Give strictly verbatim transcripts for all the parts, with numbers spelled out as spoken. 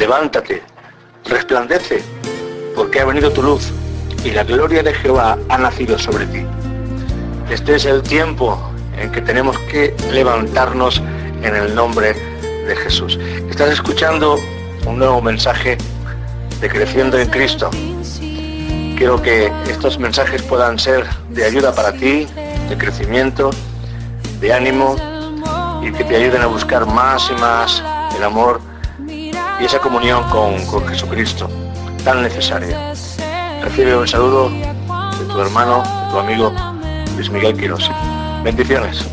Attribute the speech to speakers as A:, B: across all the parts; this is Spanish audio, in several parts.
A: levántate, resplandece, porque ha venido tu luz y la gloria de Jehová ha nacido sobre ti. Este es el tiempo en que tenemos que levantarnos en el nombre de Jesús. Estás escuchando un nuevo mensaje de Creciendo en Cristo. Quiero que estos mensajes puedan ser de ayuda para ti, de crecimiento, de ánimo, y que te ayuden a buscar más y más el amor y esa comunión con, con Jesucristo, tan necesaria. Recibe un saludo de tu hermano, de tu amigo Luis Miguel Quirós. Bendiciones.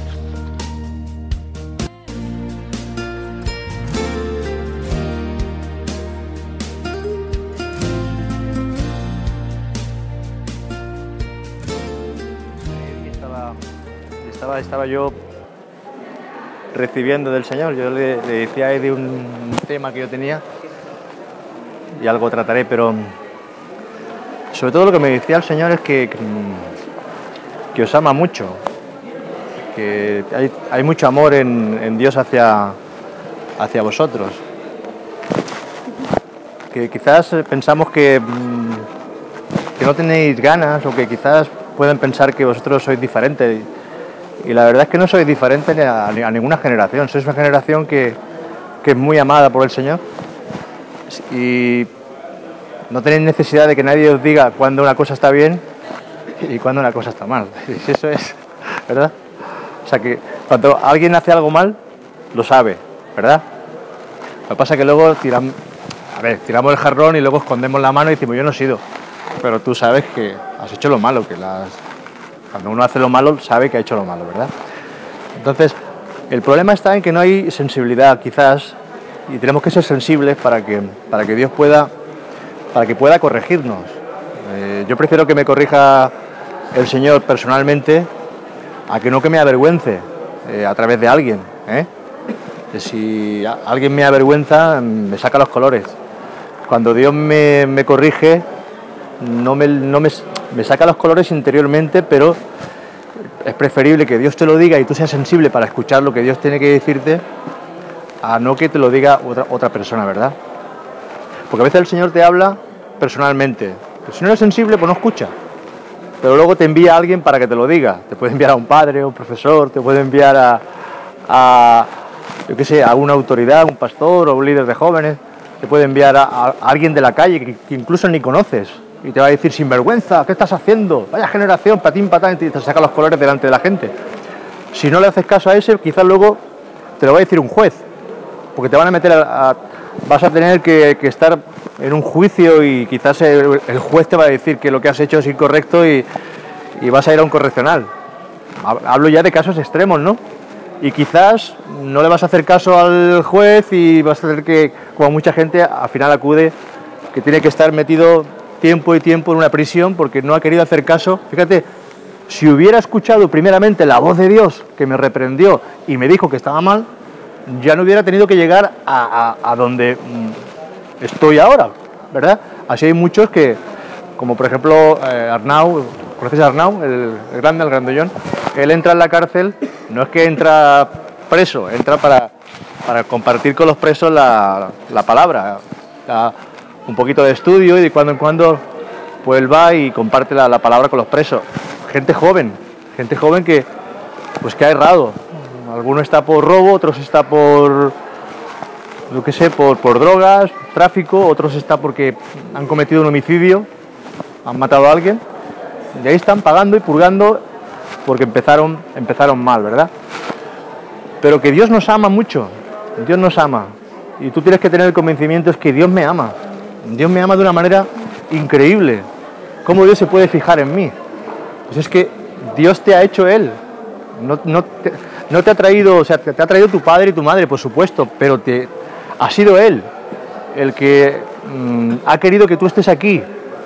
B: Estaba, estaba, estaba yo recibiendo del Señor. Yo le, le decía a Eddie un tema que yo tenía y algo trataré, pero sobre todo lo que me decía el Señor es que, que, que os ama mucho, que hay, hay mucho amor en, en Dios hacia, hacia vosotros, que quizás pensamos que, que no tenéis ganas, o que quizás pueden pensar que vosotros sois diferentes, y la verdad es que no sois diferentes a, a ninguna generación. Sois una generación que, que es muy amada por el Señor, y no tenéis necesidad de que nadie os diga cuándo una cosa está bien y cuándo una cosa está mal. Y eso es, ¿verdad? O sea que cuando alguien hace algo mal, lo sabe, ¿verdad? Lo que pasa es que luego tiramos, a ver, tiramos el jarrón y luego escondemos la mano y decimos, yo no he sido. Pero tú sabes que has hecho lo malo, que las... cuando uno hace lo malo, sabe que ha hecho lo malo, ¿verdad? Entonces, el problema está en que no hay sensibilidad, quizás, y tenemos que ser sensibles para que, para que Dios pueda... para que pueda corregirnos. Eh, yo prefiero que me corrija el Señor personalmente a que no que me avergüence eh, a través de alguien. ¿eh? Si a, alguien me avergüenza, me saca los colores. Cuando Dios me, me corrige, no, me, no me, me saca los colores interiormente, pero es preferible que Dios te lo diga y tú seas sensible para escuchar lo que Dios tiene que decirte, a no que te lo diga otra, otra persona, ¿verdad? Porque a veces el Señor te habla personalmente. Pero si no eres sensible, pues no escucha. Pero luego te envía a alguien para que te lo diga. Te puede enviar a un padre, a un profesor, te puede enviar a, a yo qué sé, a una autoridad, un pastor o un líder de jóvenes. Te puede enviar a, a alguien de la calle que, que incluso ni conoces. Y te va a decir, sinvergüenza, ¿qué estás haciendo? Vaya generación, patín, patán, y te saca los colores delante de la gente. Si no le haces caso a ese, quizás luego te lo va a decir un juez. Porque te van a meter a... a vas a tener que, que estar en un juicio y quizás el, el juez te va a decir que lo que has hecho es incorrecto y, y vas a ir a un correccional. Hablo ya de casos extremos, ¿no? Y quizás no le vas a hacer caso al juez y vas a tener que, como mucha gente, al final acude, que tiene que estar metido tiempo y tiempo en una prisión porque no ha querido hacer caso. Fíjate, si hubiera escuchado primeramente la voz de Dios que me reprendió y me dijo que estaba mal, ya no hubiera tenido que llegar a, a, a donde mm, estoy ahora, ¿verdad? Así hay muchos que, como por ejemplo eh, Arnau, ¿conoces a Arnau? El, el grande, el grandollón. Él entra en la cárcel, no es que entra preso, entra para, para compartir con los presos la, la palabra, la, un poquito de estudio, y de cuando en cuando pues él va y comparte la, la palabra con los presos. Gente joven, gente joven que, pues que ha errado. Alguno está por robo, otros está por, yo qué sé, por, por drogas, tráfico, otros está porque han cometido un homicidio, han matado a alguien, y ahí están pagando y purgando porque empezaron, empezaron mal, ¿verdad? Pero que Dios nos ama mucho, Dios nos ama, y tú tienes que tener el convencimiento es que Dios me ama, Dios me ama de una manera increíble. ¿Cómo Dios se puede fijar en mí? Pues es que Dios te ha hecho Él, no, no te... No te ha traído, o sea, te ha traído tu padre y tu madre, por supuesto, pero te ha sido Él el que mmm, ha querido que tú estés aquí.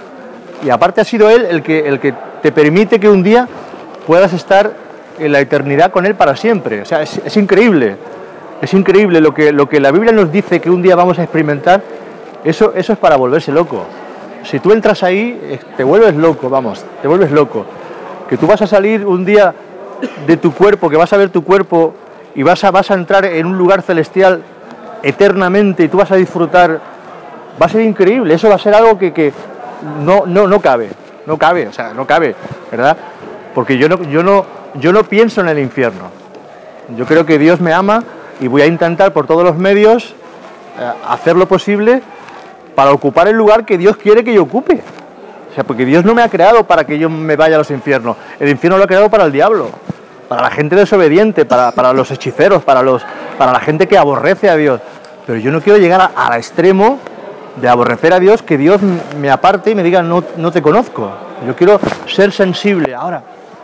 B: Y aparte ha sido Él el que, el que te permite que un día puedas estar en la eternidad con Él para siempre. O sea, es, es increíble. Es increíble lo que, lo que la Biblia nos dice que un día vamos a experimentar. Eso, eso es para volverse loco. Si tú entras ahí, te vuelves loco, vamos, te vuelves loco. Que tú vas a salir un día de tu cuerpo, que vas a ver tu cuerpo y vas a, vas a entrar en un lugar celestial eternamente y tú vas a disfrutar Va a ser increíble, eso va a ser algo que, que no, no, no cabe, no cabe, o sea, no cabe, ¿verdad? Porque yo no, yo, no, yo no pienso en el infierno. Yo creo que Dios me ama y voy a intentar por todos los medios eh, hacer lo posible para ocupar el lugar que Dios quiere que yo ocupe. O sea, porque Dios no me ha creado para que yo me vaya a los infiernos. El infierno lo ha creado para el diablo, para la gente desobediente, para, para los hechiceros, para, los, para la gente que aborrece a Dios. Pero yo no quiero llegar al extremo de aborrecer a Dios, que Dios me aparte y me diga no, no te conozco. Yo quiero ser sensible. Ahora,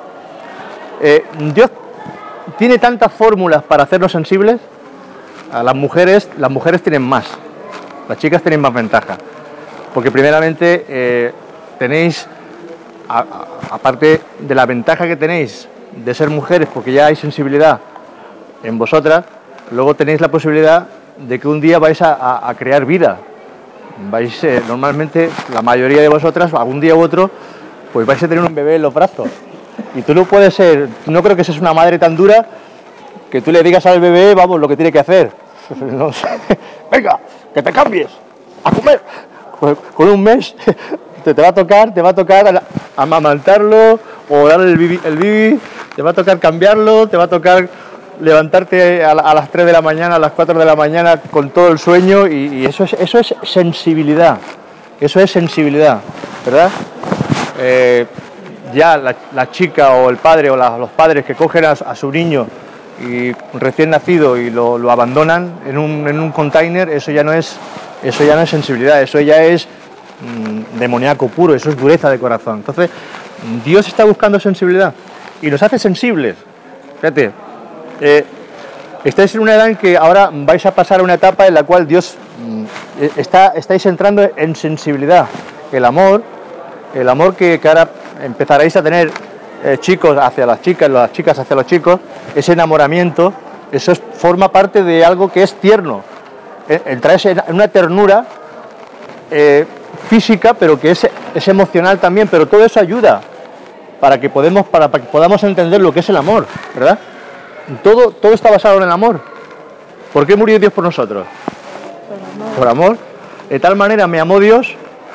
B: eh, Dios tiene tantas fórmulas para hacernos sensibles. A las mujeres, las mujeres tienen más, las chicas tienen más ventaja. Porque primeramente eh, tenéis, a, a, aparte de la ventaja que tenéis de ser mujeres, porque ya hay sensibilidad en vosotras, luego tenéis la posibilidad de que un día vais a, a, a crear vida. Vais, eh, normalmente, la mayoría de vosotras, algún día u otro, pues vais a tener un bebé en los brazos. Y tú no puedes ser, no creo que seas una madre tan dura que tú le digas al bebé, vamos, lo que tiene que hacer. No sé. Venga, que te cambies, a comer. Pues con un mes te, te va a tocar, te va a tocar amamantarlo o darle el bibi, el bibi, te va a tocar cambiarlo, te va a tocar levantarte a, a las tres de la mañana, a las cuatro de la mañana con todo el sueño y, y eso es, eso es sensibilidad, eso es sensibilidad, ¿verdad? Eh, ya la, la chica o el padre o la, los padres que cogen a, a su niño y recién nacido y lo, lo abandonan en un, en un container, eso ya no es, eso ya no es sensibilidad, eso ya es mmm, demoníaco puro, eso es dureza de corazón. Entonces, Dios está buscando sensibilidad y nos hace sensibles. Fíjate, eh, estáis en una edad en que ahora vais a pasar a una etapa en la cual Dios mmm, está, estáis entrando en sensibilidad. El amor, el amor que, que ahora empezaréis a tener eh, chicos hacia las chicas, las chicas hacia los chicos, ese enamoramiento, eso es, forma parte de algo que es tierno. Entráis en una ternura eh, física, pero que es, es emocional también, pero todo eso ayuda para que, podemos, para, para que podamos entender lo que es el amor, ¿verdad? Todo, todo está basado en el amor. ¿Por qué murió Dios por nosotros?
C: Por amor.
B: Por amor. De tal manera me amó Dios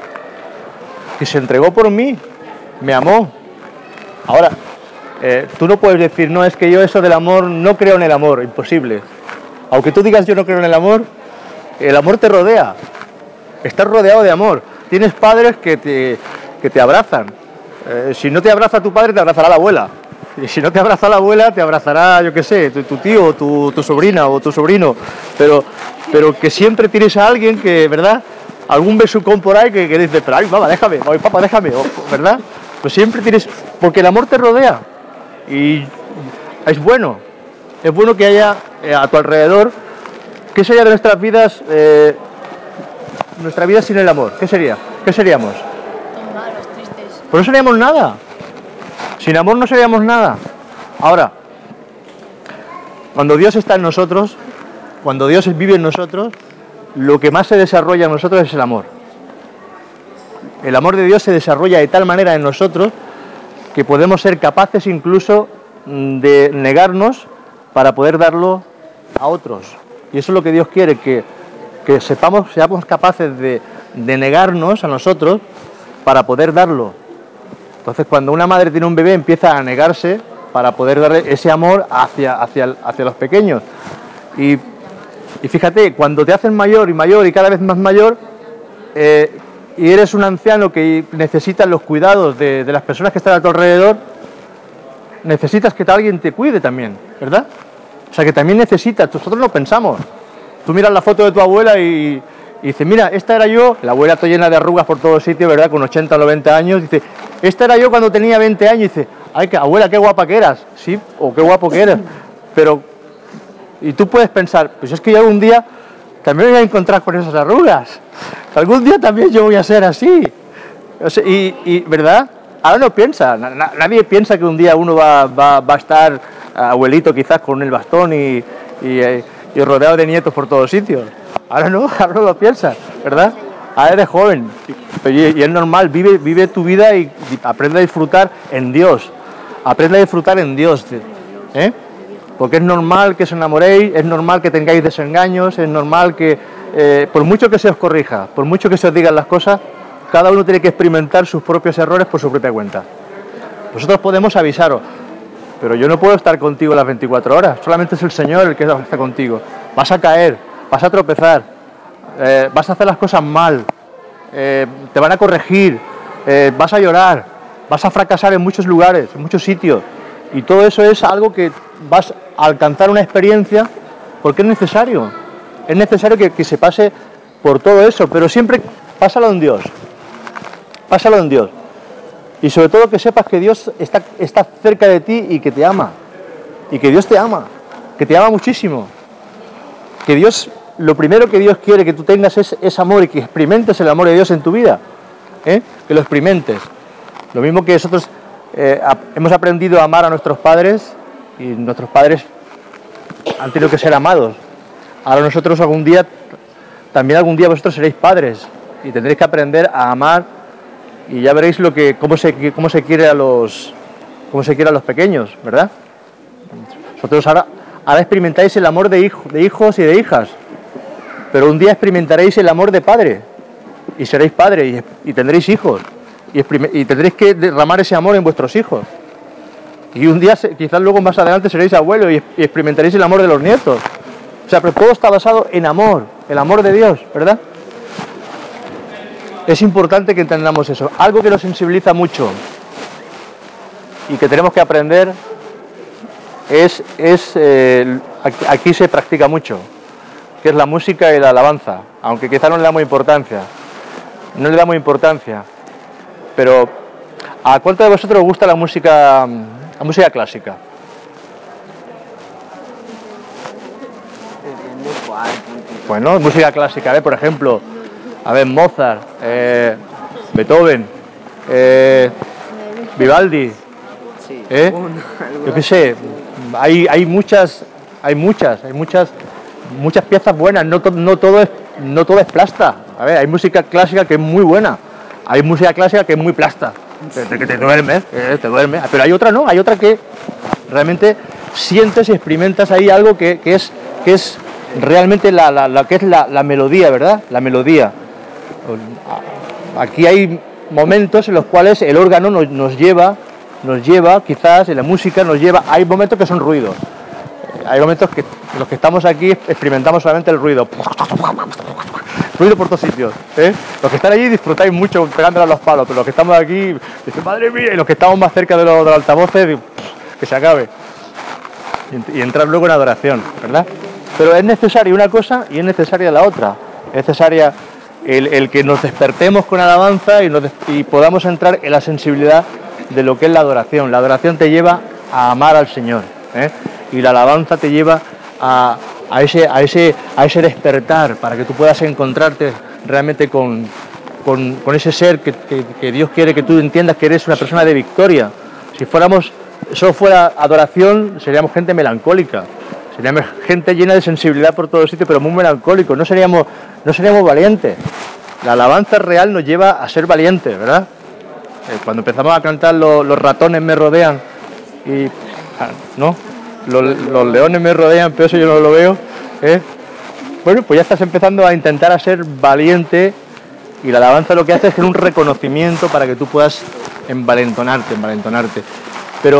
B: que se entregó por mí, me amó. Ahora, eh, tú no puedes decir, no, es que yo eso del amor, no creo en el amor, imposible. Aunque tú digas yo no creo en el amor, el amor te rodea, estás rodeado de amor. Tienes padres que te, que te abrazan. Eh, si no te abraza tu padre, te abrazará la abuela. Y si no te abraza la abuela, te abrazará, yo qué sé, tu, tu tío, tu, tu sobrina o tu sobrino. Pero, pero que siempre tienes a alguien que, ¿verdad? Algún besucón por ahí que, que dice, pero ay, mamá, déjame, ay, papá, déjame, ¿verdad? Pues siempre tienes, porque el amor te rodea. Y es bueno, es bueno que haya eh, a tu alrededor, ¿qué sería de nuestras vidas, eh, nuestra vida sin el amor? ¿Qué sería? ¿Qué seríamos?
C: Malos, tristes.
B: Pues no seríamos nada. Sin amor no seríamos nada. Ahora, cuando Dios está en nosotros, cuando Dios vive en nosotros, lo que más se desarrolla en nosotros es el amor. El amor de Dios se desarrolla de tal manera en nosotros que podemos ser capaces incluso de negarnos para poder darlo a otros. Y eso es lo que Dios quiere, que, que sepamos, seamos capaces de, de negarnos a nosotros para poder darlo. Entonces, cuando una madre tiene un bebé, empieza a negarse para poder darle ese amor hacia, hacia, hacia los pequeños. Y, y fíjate, cuando te hacen mayor y mayor y cada vez más mayor, eh, y eres un anciano que necesita los cuidados de, de las personas que están a tu alrededor, necesitas que alguien te cuide también, ¿verdad? O sea, que también necesitas, nosotros no pensamos. Tú miras la foto de tu abuela y, y dices, mira, esta era yo, la abuela está llena de arrugas por todos sitios, ¿verdad? Con ochenta o noventa años, dice, esta era yo cuando tenía veinte años, y dice, ay, que abuela, qué guapa que eras, sí, o qué guapo que eras, pero, y tú puedes pensar, pues es que yo algún día también me voy a encontrar con esas arrugas, algún día también yo voy a ser así, o sea, y, y, ¿verdad? Ahora no piensa, na, nadie piensa que un día uno va, va, va a estar abuelito quizás con el bastón y, y, y rodeado de nietos por todos sitios. Ahora no, ahora no lo piensas, ¿verdad? Ahora eres joven y, y es normal, vive, vive tu vida y, y aprende a disfrutar en Dios, aprende a disfrutar en Dios, ¿eh? Porque es normal que os enamoréis, es normal que tengáis desengaños, es normal que, eh, por mucho que se os corrija, por mucho que se os digan las cosas, cada uno tiene que experimentar sus propios errores por su propia cuenta. Nosotros podemos avisaros, pero yo no puedo estar contigo las veinticuatro horas, solamente es el Señor el que está contigo. Vas a caer, vas a tropezar, eh, vas a hacer las cosas mal, eh, te van a corregir, eh, vas a llorar, vas a fracasar en muchos lugares, en muchos sitios, y todo eso es algo que vas a alcanzar una experiencia porque es necesario, es necesario que, que se pase por todo eso, pero siempre pásalo en Dios, pásalo en Dios. Y sobre todo que sepas que Dios está, está cerca de ti y que te ama. Y que Dios te ama. Que te ama muchísimo. Que Dios, lo primero que Dios quiere que tú tengas es, es amor y que experimentes el amor de Dios en tu vida. ¿Eh? Que lo experimentes. Lo mismo que nosotros eh, hemos aprendido a amar a nuestros padres y nuestros padres han tenido que ser amados. Ahora nosotros algún día, también algún día vosotros seréis padres y tendréis que aprender a amar. Y ya veréis lo que cómo se cómo se quiere a los cómo se quiere a los pequeños, ¿verdad? Vosotros ahora, ahora experimentáis el amor de, hijo, de hijos y de hijas, pero un día experimentaréis el amor de padre y seréis padre y, y tendréis hijos y, y tendréis que derramar ese amor en vuestros hijos. Y un día, quizás luego más adelante, seréis abuelos y, y experimentaréis el amor de los nietos. O sea, pero todo está basado en amor, el amor de Dios, ¿verdad? Es importante que entendamos eso. Algo que nos sensibiliza mucho y que tenemos que aprender es, es eh, aquí se practica mucho, que es la música y la alabanza, aunque quizá no le damos importancia, no le damos importancia, pero ¿a cuánto de vosotros os gusta la música, la música clásica? Bueno, música clásica, ¿eh? Por ejemplo, a ver, Mozart, eh, Beethoven, eh, Vivaldi, ¿eh? Yo qué sé, hay, hay muchas, hay muchas, hay muchas, muchas piezas buenas. No, to, no todo es, no todo es plasta. A ver, hay música clásica que es muy buena, hay música clásica que es muy plasta, que te, te duermes, eh, te duermes. Pero hay otra no, hay otra que realmente sientes y experimentas ahí algo que, que es, que es realmente la, la, la que es la, la melodía, ¿verdad? La melodía. Aquí hay momentos en los cuales el órgano nos, nos lleva, nos lleva, quizás en la música nos lleva, hay momentos que son ruidos, hay momentos que los que estamos aquí experimentamos solamente el ruido, ruido por todos sitios, ¿eh? Los que están allí disfrutáis mucho pegándole a los palos, pero los que estamos aquí, dicen, madre mía, y los que estamos más cerca de los, de los altavoces, que se acabe, y, y entrar luego en adoración, ¿verdad? Pero es necesaria una cosa y es necesaria la otra, es necesaria El, el que nos despertemos con alabanza y, nos des, y podamos entrar en la sensibilidad de lo que es la adoración. La adoración te lleva a amar al Señor, ¿eh? Y la alabanza te lleva a, a, ese, a, ese, a ese despertar para que tú puedas encontrarte realmente con, con, con ese ser que, que, que Dios quiere que tú entiendas que eres una persona de victoria. Si fuéramos, solo fuera adoración, seríamos gente melancólica. Seríamos gente llena de sensibilidad por todos sitios, pero muy melancólicos, no seríamos, no seríamos valientes. La alabanza real nos lleva a ser valientes, ¿verdad? Eh, cuando empezamos a cantar los, los ratones me rodean, y ¿no? Los, los leones me rodean, pero eso yo no lo veo, ¿eh? Bueno, pues ya estás empezando a intentar a ser valiente, y la alabanza lo que hace es un reconocimiento para que tú puedas envalentonarte, envalentonarte. Pero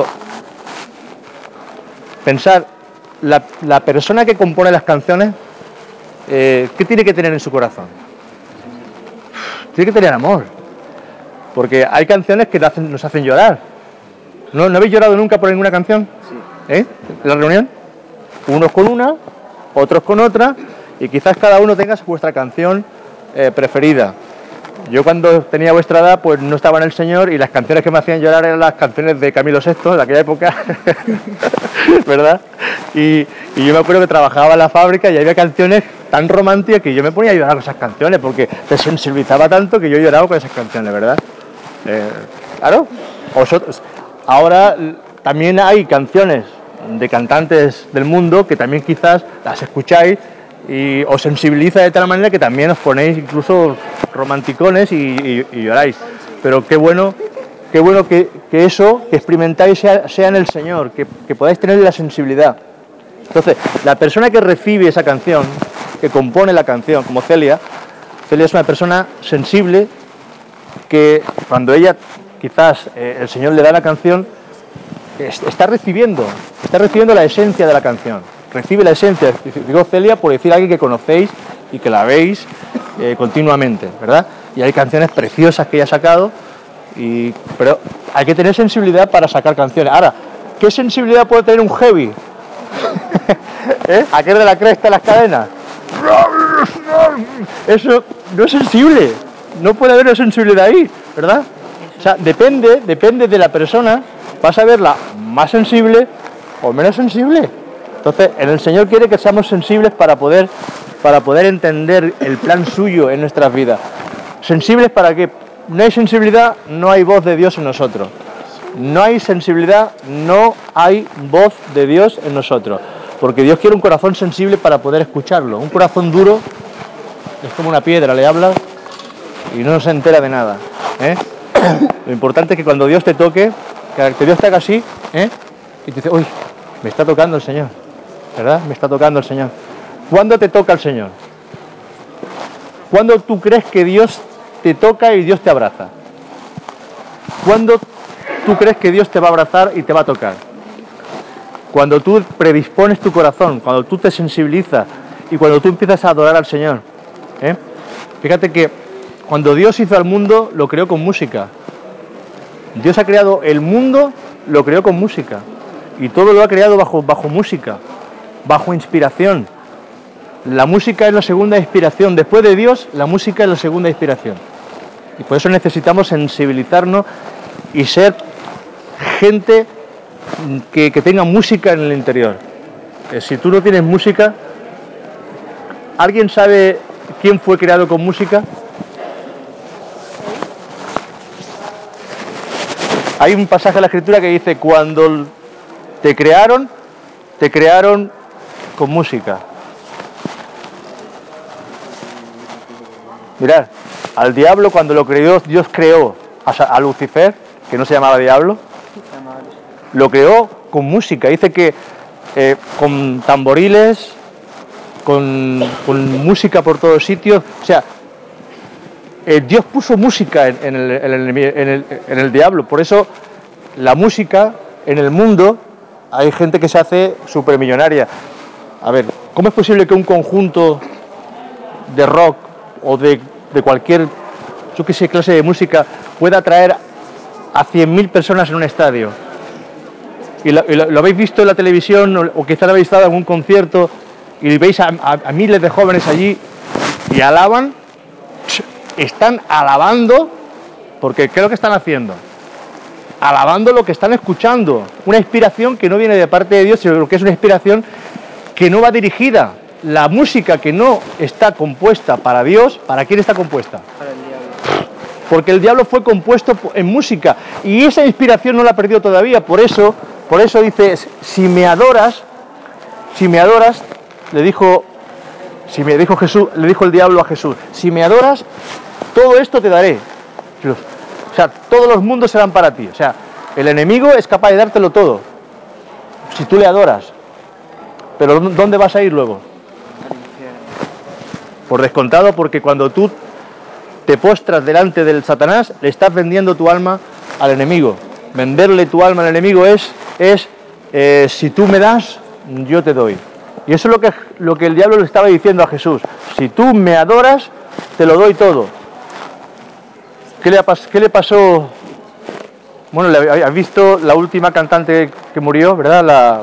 B: pensar, La, la persona que compone las canciones, eh, ¿qué tiene que tener en su corazón? Tiene que tener amor, porque hay canciones que nos hacen, nos hacen llorar. ¿No, ¿No habéis llorado nunca por ninguna canción? Sí. ¿Eh? ¿En la reunión? Unos con una, otros con otra, y quizás cada uno tenga vuestra canción eh, preferida. Yo cuando tenía vuestra edad, pues no estaba en el Señor y las canciones que me hacían llorar eran las canciones de Camilo sexto, de aquella época, ¿verdad? Y, y yo me acuerdo que trabajaba en la fábrica y había canciones tan románticas que yo me ponía a llorar con esas canciones porque te sensibilizaba tanto que yo lloraba con esas canciones, ¿verdad? Eh, claro, vosotros. Ahora también hay canciones de cantantes del mundo que también quizás las escucháis y os sensibiliza de tal manera que también os ponéis incluso romanticones y, y, y lloráis. Pero qué bueno, qué bueno que, que eso que experimentáis sea, sea en el Señor, que, que podáis tener la sensibilidad. Entonces, la persona que recibe esa canción que compone la canción, como Celia. Celia es una persona sensible que cuando ella, quizás eh, el Señor le da la canción, es, está recibiendo, está recibiendo la esencia de la canción, recibe la esencia. Digo Celia por decir a alguien que conocéis y que la veis eh, continuamente, ¿verdad? Y hay canciones preciosas que ella ha sacado, y, pero hay que tener sensibilidad para sacar canciones. Ahora, ¿qué sensibilidad puede tener un heavy? ¿Eh? Aquel de la cresta de las cadenas. Eso no es sensible, no puede haber una sensibilidad ahí, ¿verdad? O sea, depende, depende de la persona, vas a verla más sensible o menos sensible. Entonces, el Señor quiere que seamos sensibles para poder, para poder entender el plan suyo en nuestras vidas. ¿Sensibles para qué? No hay sensibilidad, no hay voz de Dios en nosotros. No hay sensibilidad, no hay voz de Dios en nosotros. Porque Dios quiere un corazón sensible para poder escucharlo. Un corazón duro es como una piedra, le hablas y no se entera de nada, ¿eh? Lo importante es que cuando Dios te toque, que Dios te haga así, ¿eh? Y te dice, uy, me está tocando el Señor, ¿verdad? Me está tocando el Señor. ¿Cuándo te toca el Señor? ¿Cuándo tú crees que Dios te toca y Dios te abraza? ¿Cuándo tú crees que Dios te va a abrazar y te va a tocar? Cuando tú predispones tu corazón, cuando tú te sensibilizas y cuando tú empiezas a adorar al Señor, ¿eh? Fíjate que cuando Dios hizo al mundo, lo creó con música. Dios ha creado el mundo, lo creó con música. Y todo lo ha creado bajo, bajo música, bajo inspiración. La música es la segunda inspiración. Después de Dios, la música es la segunda inspiración. Y por eso necesitamos sensibilizarnos y ser gente que, que tenga música en el interior. Eh, si tú no tienes música, ¿alguien sabe quién fue creado con música? Hay un pasaje de la Escritura que dice, cuando te crearon, te crearon con música. Mirad, al diablo cuando lo creó, Dios creó a, a Lucifer, que no se llamaba diablo, lo creó con música. Dice que eh, con tamboriles, con, con música por todos sitios. O sea, eh, Dios puso música en, en, el, en, el, en, el, en el diablo. Por eso la música en el mundo, hay gente que se hace supermillonaria. A ver, ¿cómo es posible que un conjunto de rock o de, de cualquier, yo qué sé, clase de música pueda atraer a cien mil personas en un estadio? Y lo, y lo, lo habéis visto en la televisión, o, o quizás habéis estado en algún concierto y veis a, a, a miles de jóvenes allí y alaban, están alabando, porque ¿qué es lo que están haciendo? Alabando lo que están escuchando, una inspiración que no viene de parte de Dios, sino que es una inspiración que no va dirigida. La música que no está compuesta para Dios, ¿para quién está compuesta?
D: Para el diablo.
B: Porque el diablo fue compuesto en música y esa inspiración no la ha perdido todavía. Por eso, por eso dice, si me adoras, si me adoras, le dijo, si me dijo Jesús, le dijo el diablo a Jesús, si me adoras, todo esto te daré. O sea, todos los mundos serán para ti. O sea, el enemigo es capaz de dártelo todo, si tú le adoras. Pero ¿dónde vas a ir luego? Por descontado, porque cuando tú te postras delante del Satanás, le estás vendiendo tu alma al enemigo. Venderle tu alma al enemigo es, es eh, si tú me das, yo te doy. Y eso es lo que, lo que el diablo le estaba diciendo a Jesús. Si tú me adoras, te lo doy todo. ¿Qué le, qué le pasó? Bueno, ¿has visto la última cantante que murió, verdad? La...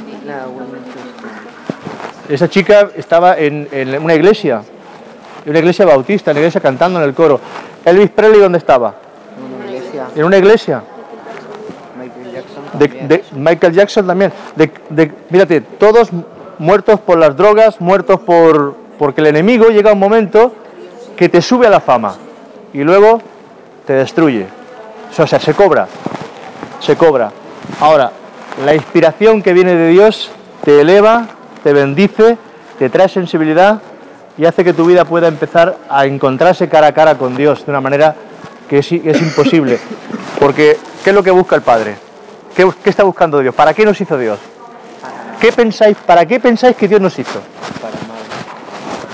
B: Esa chica estaba en, en una iglesia, en una iglesia bautista, en una iglesia cantando en el coro. Elvis Presley, ¿dónde estaba?
D: En una iglesia.
B: En una iglesia.
D: Michael Jackson
B: De,
D: también.
B: de Michael Jackson también. De, de, mírate, todos muertos por las drogas, muertos por... Porque el enemigo llega a un momento que te sube a la fama y luego te destruye. O sea, se cobra. Se cobra. Ahora, la inspiración que viene de Dios te eleva, te bendice, te trae sensibilidad y hace que tu vida pueda empezar a encontrarse cara a cara con Dios de una manera que es, es imposible. Porque, ¿qué es lo que busca el Padre? ¿Qué, ¿Qué está buscando Dios? ¿Para qué nos hizo Dios? ¿Qué pensáis, ¿Para qué pensáis que Dios nos hizo?
D: Para amar.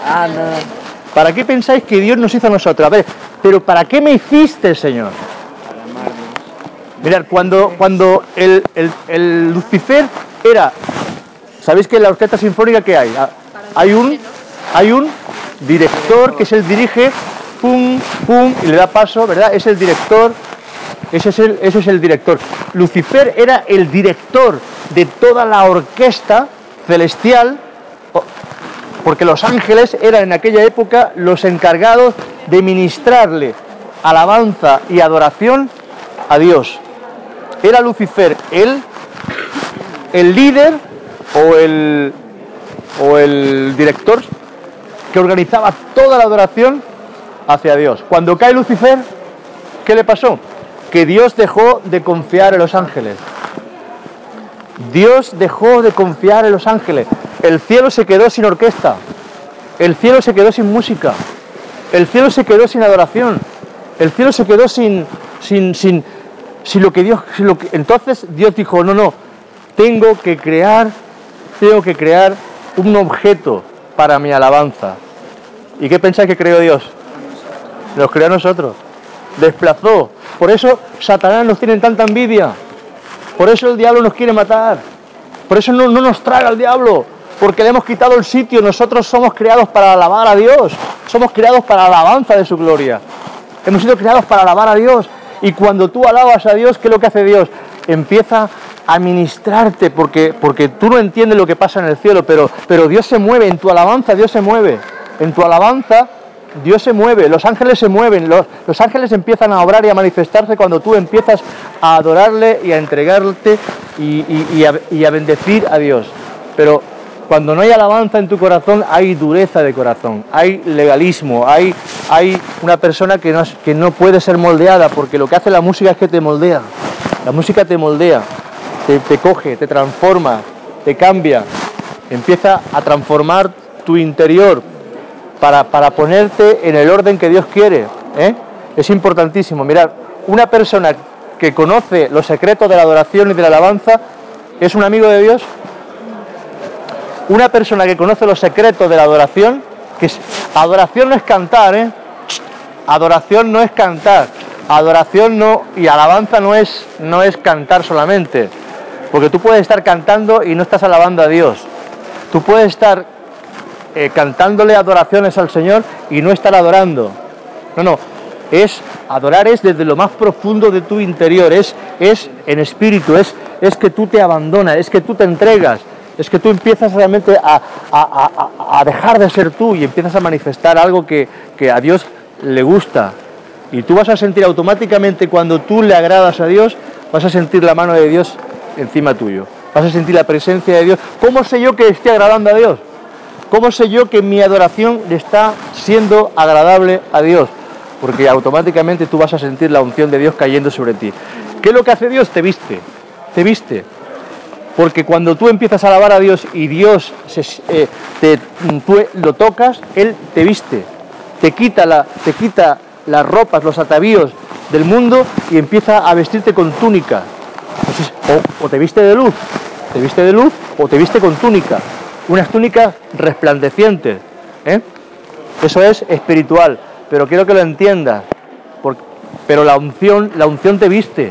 D: Ah, no.
B: ¿Para qué pensáis que Dios nos hizo a nosotros? A ver, pero ¿para qué me hiciste, Señor?
D: Para amarnos.
B: Mirad, cuando, cuando el, el, el Lucifer era... ¿Sabéis que en la orquesta sinfónica qué hay? Hay un, hay un director que es el dirige, pum, pum, y le da paso, ¿verdad? Es el director, ese es el, ese es el director. Lucifer era el director de toda la orquesta celestial, porque los ángeles eran en aquella época los encargados de ministrarle alabanza y adoración a Dios. Era Lucifer el, el líder o el, o el director que organizaba toda la adoración hacia Dios. Cuando cae Lucifer, ¿qué le pasó? Que Dios dejó de confiar en los ángeles. Dios dejó de confiar en los ángeles. El cielo se quedó sin orquesta. El cielo se quedó sin música. El cielo se quedó sin adoración. El cielo se quedó sin, sin, sin, sin lo que Dios... Sin lo que... Entonces Dios dijo, no, no, tengo que crear, tengo que crear un objeto para mi alabanza. ¿Y qué pensáis que creó Dios? Nos creó a nosotros. Desplazó. Por eso Satanás nos tiene tanta envidia. Por eso el diablo nos quiere matar. Por eso no, no nos traga el diablo. Porque le hemos quitado el sitio. Nosotros somos creados para alabar a Dios. Somos creados para la alabanza de su gloria. Hemos sido creados para alabar a Dios. Y cuando tú alabas a Dios, ¿qué es lo que hace Dios? Empieza a ministrarte, porque, porque tú no entiendes lo que pasa en el cielo, pero, pero Dios se mueve. En tu alabanza Dios se mueve. En tu alabanza Dios se mueve, los ángeles se mueven, los, los ángeles empiezan a obrar y a manifestarse cuando tú empiezas a adorarle y a entregarte y, y, y, a, y a bendecir a Dios. Pero cuando no hay alabanza en tu corazón, hay dureza de corazón, hay legalismo, hay, hay una persona que no, que no puede ser moldeada, porque lo que hace la música es que te moldea. La música te moldea, te, te coge, te transforma, te cambia, empieza a transformar tu interior, Para, para ponerte en el orden que Dios quiere, ¿eh? Es importantísimo. Mirad, una persona que conoce los secretos de la adoración y de la alabanza, ¿es un amigo de Dios? Una persona que conoce los secretos de la adoración, que es, adoración no es cantar, ¿eh? Adoración no es cantar, adoración no, y alabanza no es, no es cantar solamente, porque tú puedes estar cantando y no estás alabando a Dios. Tú puedes estar Eh, cantándole adoraciones al Señor y no estar adorando. No, no, es adorar es desde lo más profundo de tu interior, es, es en espíritu, es, es que tú te abandonas, es que tú te entregas, es que tú empiezas realmente a, a, a, a dejar de ser tú y empiezas a manifestar algo que, que a Dios le gusta. Y tú vas a sentir automáticamente, cuando tú le agradas a Dios, vas a sentir la mano de Dios encima tuyo, vas a sentir la presencia de Dios. ¿Cómo sé yo que esté agradando a Dios? ¿Cómo sé yo que mi adoración le está siendo agradable a Dios? Porque automáticamente tú vas a sentir la unción de Dios cayendo sobre ti. ¿Qué es lo que hace Dios? Te viste, te viste. Porque cuando tú empiezas a alabar a Dios y Dios se, eh, te, tú lo tocas, Él te viste, te quita, la, te quita las ropas, los atavíos del mundo y empieza a vestirte con túnica. Entonces, o, o te viste de luz, te viste de luz o te viste con túnica. Unas túnicas resplandecientes, ¿eh? Eso es espiritual, pero quiero que lo entiendas, porque, pero la unción, la unción te viste,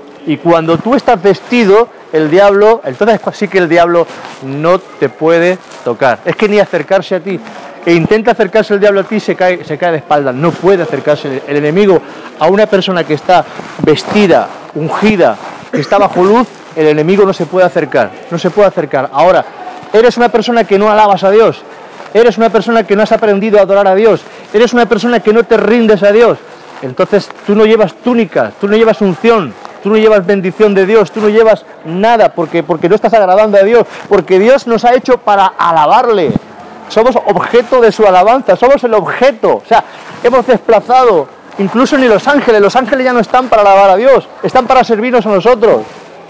B: y cuando tú estás vestido, el diablo, entonces sí que el diablo no te puede tocar, es que ni acercarse a ti, e intenta acercarse el diablo a ti, se cae, se cae de espaldas, no puede acercarse el enemigo a una persona que está vestida, ungida, que está bajo luz. El enemigo no se puede acercar, no se puede acercar. Ahora, eres una persona que no alabas a Dios, eres una persona que no has aprendido a adorar a Dios, eres una persona que no te rindes a Dios, entonces tú no llevas túnicas, tú no llevas unción, tú no llevas bendición de Dios, tú no llevas nada, porque, porque no estás agradando a Dios, porque Dios nos ha hecho para alabarle, somos objeto de su alabanza, somos el objeto, o sea, hemos desplazado, incluso ni los ángeles, los ángeles ya no están para alabar a Dios, están para servirnos a nosotros.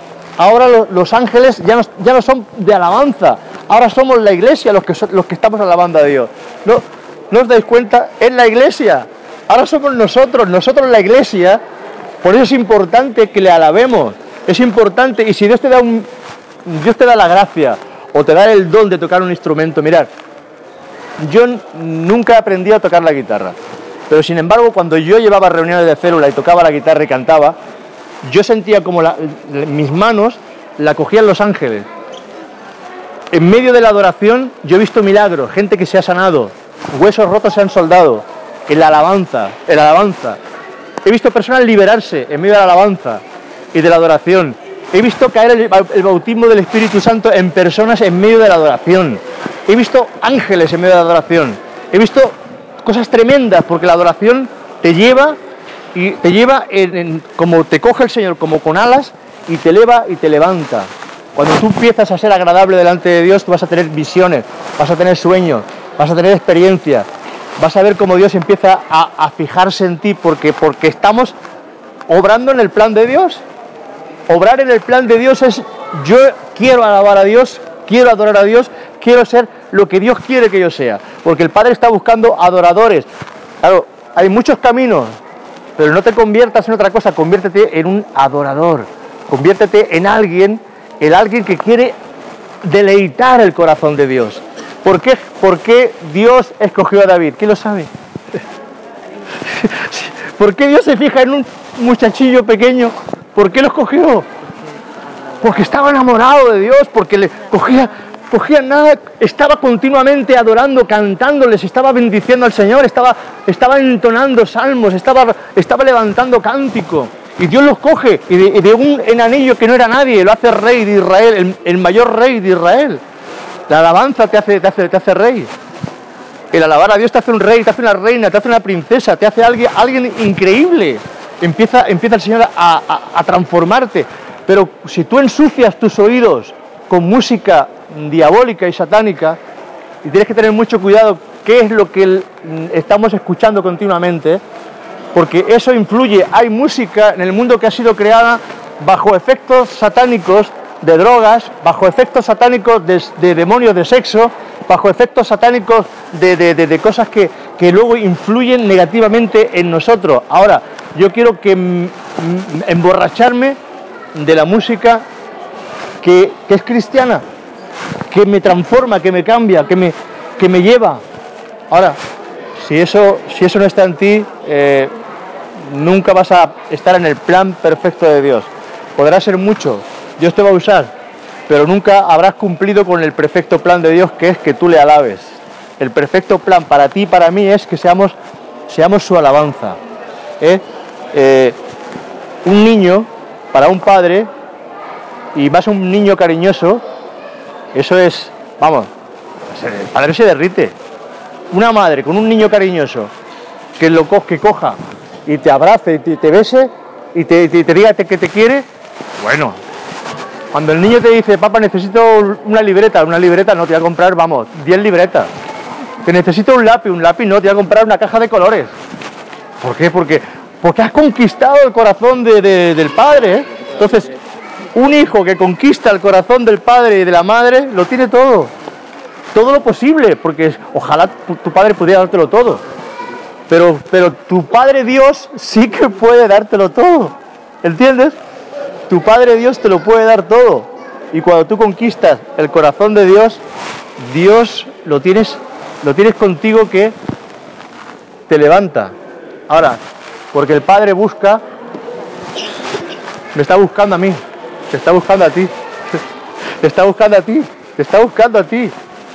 B: Ahora lo, los ángeles ya no, ya no son de alabanza, ahora somos la iglesia los que, so, los que estamos alabando a Dios. ¿No, ¿No os dais cuenta? Es la iglesia, ahora somos nosotros, nosotros la iglesia, por eso es importante que le alabemos, es importante, y si Dios te da, un, Dios te da la gracia, o te da el don de tocar un instrumento, mirad, yo nunca aprendí a tocar la guitarra, pero sin embargo cuando yo llevaba reuniones de célula y tocaba la guitarra y cantaba, yo sentía como la, mis manos la cogían los ángeles. En medio de la adoración yo he visto milagros, gente que se ha sanado, huesos rotos se han soldado, en la alabanza, en la alabanza. He visto personas liberarse en medio de la alabanza y de la adoración. He visto caer el, el bautismo del Espíritu Santo en personas en medio de la adoración. He visto ángeles en medio de la adoración. He visto cosas tremendas, porque la adoración te lleva y te lleva en, en, como te coge el Señor, como con alas, y te eleva y te levanta. Cuando tú empiezas a ser agradable delante de Dios, tú vas a tener visiones, vas a tener sueños, vas a tener experiencias, vas a ver cómo Dios empieza a, a fijarse en ti, porque, porque estamos obrando en el plan de Dios. Obrar en el plan de Dios es, yo quiero alabar a Dios, quiero adorar a Dios, quiero ser lo que Dios quiere que yo sea, porque el Padre está buscando adoradores. Claro, hay muchos caminos, pero no te conviertas en otra cosa, conviértete en un adorador, conviértete en alguien, en alguien que quiere deleitar el corazón de Dios. ¿Por qué, ¿Por qué Dios escogió a David? ¿Quién lo sabe? ¿Por qué Dios se fija en un muchachillo pequeño? ¿Por qué lo escogió? Porque estaba enamorado de Dios, porque le cogía, cogía nada, estaba continuamente adorando, cantándoles, estaba bendiciendo al Señor, estaba, estaba entonando salmos, estaba, estaba levantando cántico. Y Dios los coge, y de, y de un enanillo que no era nadie, lo hace rey de Israel, el, el mayor rey de Israel. La alabanza te hace, te hace, te hace rey. El alabar a Dios te hace un rey, te hace una reina, te hace una princesa, te hace alguien, alguien increíble. Empieza, empieza el Señor a, a, a transformarte. Pero si tú ensucias tus oídos con música diabólica y satánica, y tienes que tener mucho cuidado qué es lo que el, estamos escuchando continuamente, porque eso influye. Hay música en el mundo que ha sido creada bajo efectos satánicos de drogas, bajo efectos satánicos de, de demonios de sexo, bajo efectos satánicos de, de, de, de cosas que, que luego influyen negativamente en nosotros. Ahora, yo quiero que m, m, emborracharme de la música que, que es cristiana, que me transforma, que me cambia, que me, que me lleva. Ahora, si eso, si eso no está en ti, eh, nunca vas a estar en el plan perfecto de Dios. Podrá ser mucho, Dios te va a usar, pero nunca habrás cumplido con el perfecto plan de Dios, que es que tú le alabes. El perfecto plan para ti y para mí es que seamos, seamos su alabanza. ¿eh? Eh, un niño, para un padre, y más un niño cariñoso, eso es, vamos, el padre se derrite. Una madre con un niño cariñoso, que lo co que coja y te abrace y te, te bese y te, te, te diga que te quiere, bueno, cuando el niño te dice, papá, necesito una libreta, una libreta no, te voy a comprar, vamos, diez libretas. Que necesito un lápiz, un lápiz no, te voy a comprar una caja de colores. ¿Por qué? Porque, porque has conquistado el corazón de, de, del padre, ¿eh? Entonces, un hijo que conquista el corazón del padre y de la madre, lo tiene todo. Todo lo posible, porque ojalá tu, tu padre pudiera dártelo todo. Pero, pero tu Padre Dios sí que puede dártelo todo. ¿Entiendes? Tu Padre Dios te lo puede dar todo. Y cuando tú conquistas el corazón de Dios, Dios lo tienes, lo tienes contigo, que te levanta. Ahora, porque el Padre busca, me está buscando a mí, te está buscando a ti, te está buscando a ti, te está buscando a ti.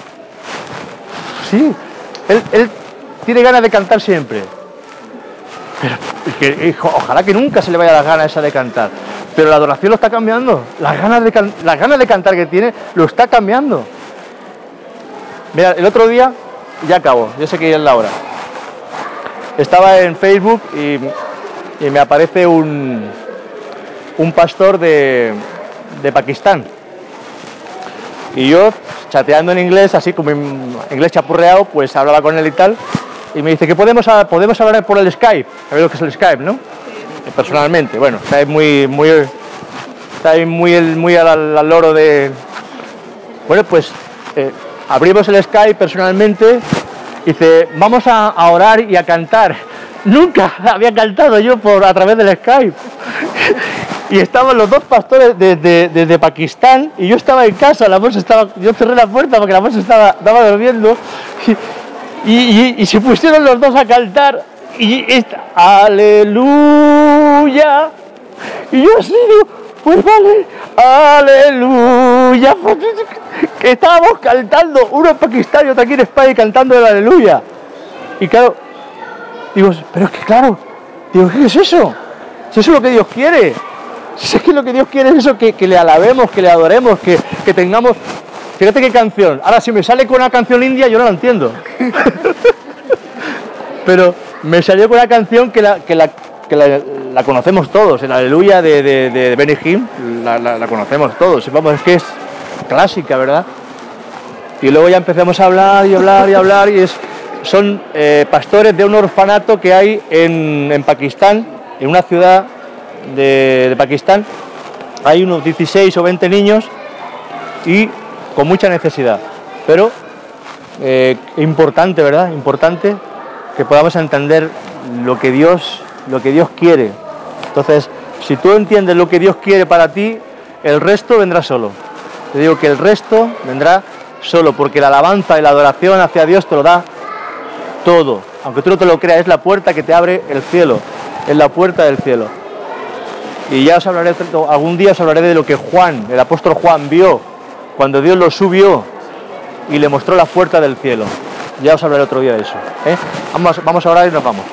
B: Sí, él, él tiene ganas de cantar siempre. Pero que, ojalá que nunca se le vaya la gana esa de cantar. Pero la adoración lo está cambiando. Las ganas de, can, las ganas de cantar que tiene lo está cambiando. Mira, el otro día, ya acabo, yo sé que ya es la hora. Estaba en Facebook y, y me aparece un, un pastor de, de Pakistán. Y yo, chateando en inglés, así como en inglés chapurreado, pues hablaba con él y tal. Y me dice que podemos, podemos hablar por el Skype. ¿Sabéis lo que es el Skype, no? Personalmente, bueno, está ahí muy, muy, está ahí muy, muy al, al loro de... Bueno, pues eh, abrimos el Skype personalmente. Dice, vamos a, a orar y a cantar. Nunca había cantado yo por a través del Skype. Y estaban los dos pastores desde de, de Pakistán y yo estaba en casa, la voz estaba, yo cerré la puerta porque la voz estaba, estaba durmiendo. Y, Y, y, y se pusieron los dos a cantar y esta, aleluya. Y yo así digo, pues vale, aleluya. Que estábamos cantando, uno en Pakistán y otro aquí en España cantando el aleluya. Y claro, digo, pero es que claro, digo, ¿qué es eso? Si eso es lo que Dios quiere. Si es que lo que Dios quiere es eso, que, que le alabemos, que le adoremos, que, que tengamos... Fíjate qué canción. Ahora, si me sale con una canción india, yo no la entiendo. Pero me salió con una canción que la, que la, que la, la conocemos todos, el Aleluya de, de, de Benny Hinn, la, la, la conocemos todos. Vamos, es que es clásica, ¿verdad? Y luego ya empezamos a hablar y hablar y hablar, y es, son eh, pastores de un orfanato que hay en, en Pakistán, en una ciudad de, de Pakistán. Hay unos dieciséis o veinte niños y con mucha necesidad, pero eh, importante, ¿verdad? Importante que podamos entender lo que Dios, lo que Dios quiere. Entonces, si tú entiendes lo que Dios quiere para ti, el resto vendrá solo. Te digo que el resto vendrá solo, porque la alabanza y la adoración hacia Dios te lo da todo. Aunque tú no te lo creas, es la puerta que te abre el cielo, es la puerta del cielo. Y ya os hablaré, algún día os hablaré de lo que Juan, el apóstol Juan, vio cuando Dios lo subió y le mostró la puerta del cielo. Ya os hablaré otro día de eso, ¿eh? Vamos, vamos a orar y nos vamos.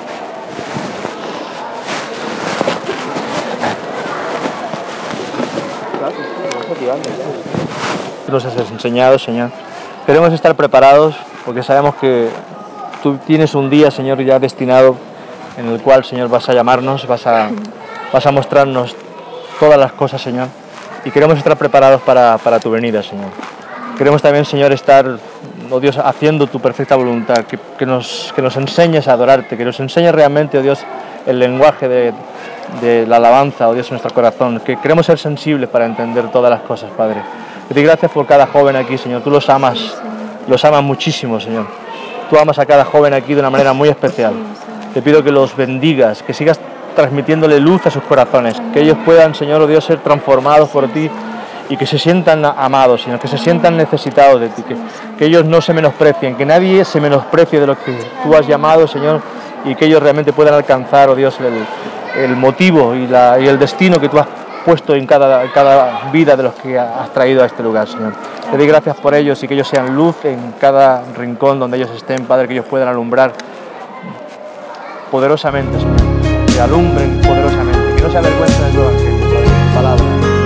B: Nos has enseñado, Señor. Queremos estar preparados porque sabemos que tú tienes un día, Señor, ya destinado en el cual, Señor, vas a llamarnos, vas a, vas a mostrarnos todas las cosas, Señor. Y queremos estar preparados para, para tu venida, Señor. Queremos también, Señor, estar, oh Dios, haciendo tu perfecta voluntad, que, que, nos, que nos enseñes a adorarte, que nos enseñes realmente, oh Dios, el lenguaje de, de la alabanza, oh Dios, en nuestro corazón, que queremos ser sensibles para entender todas las cosas, Padre. Te doy gracias por cada joven aquí, Señor. Tú los amas, los amas muchísimo, Señor. Tú amas a cada joven aquí de una manera muy especial. Te pido que los bendigas, que sigas transmitiéndole luz a sus corazones, que ellos puedan, Señor, oh Dios, ser transformados por ti y que se sientan amados, Señor, que se sientan necesitados de ti, que, que ellos no se menosprecien, que nadie se menosprecie de lo que tú has llamado, Señor, y que ellos realmente puedan alcanzar, oh Dios, el, el motivo y, la, y el destino que tú has puesto en cada, en cada vida de los que has traído a este lugar, Señor. Te doy gracias por ellos y que ellos sean luz en cada rincón donde ellos estén, Padre, que ellos puedan alumbrar poderosamente, Señor, que alumbren poderosamente, que no se avergüencen de tu evangelio, Padre, de tu palabra.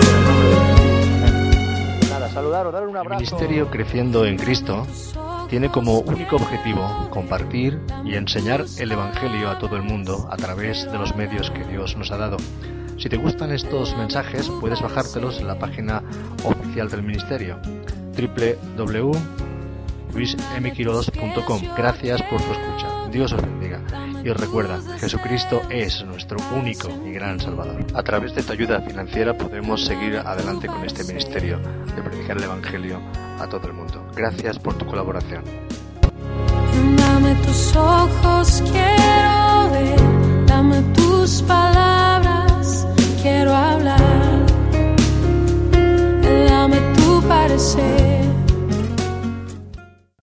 B: Nada, saludar o dar un abrazo.
E: El ministerio Creciendo en Cristo tiene como único objetivo compartir y enseñar el evangelio a todo el mundo a través de los medios que Dios nos ha dado. Si te gustan estos mensajes, puedes bajártelos en la página oficial del ministerio, doble u doble u doble u punto luis m quiroz punto com. Gracias por tu escucha. Dios os bendiga. Y os recuerda, Jesucristo es nuestro único y gran Salvador. A través de tu ayuda financiera podemos seguir adelante con este ministerio de predicar el evangelio a todo el mundo. Gracias por tu colaboración.
F: Dame tus ojos, quiero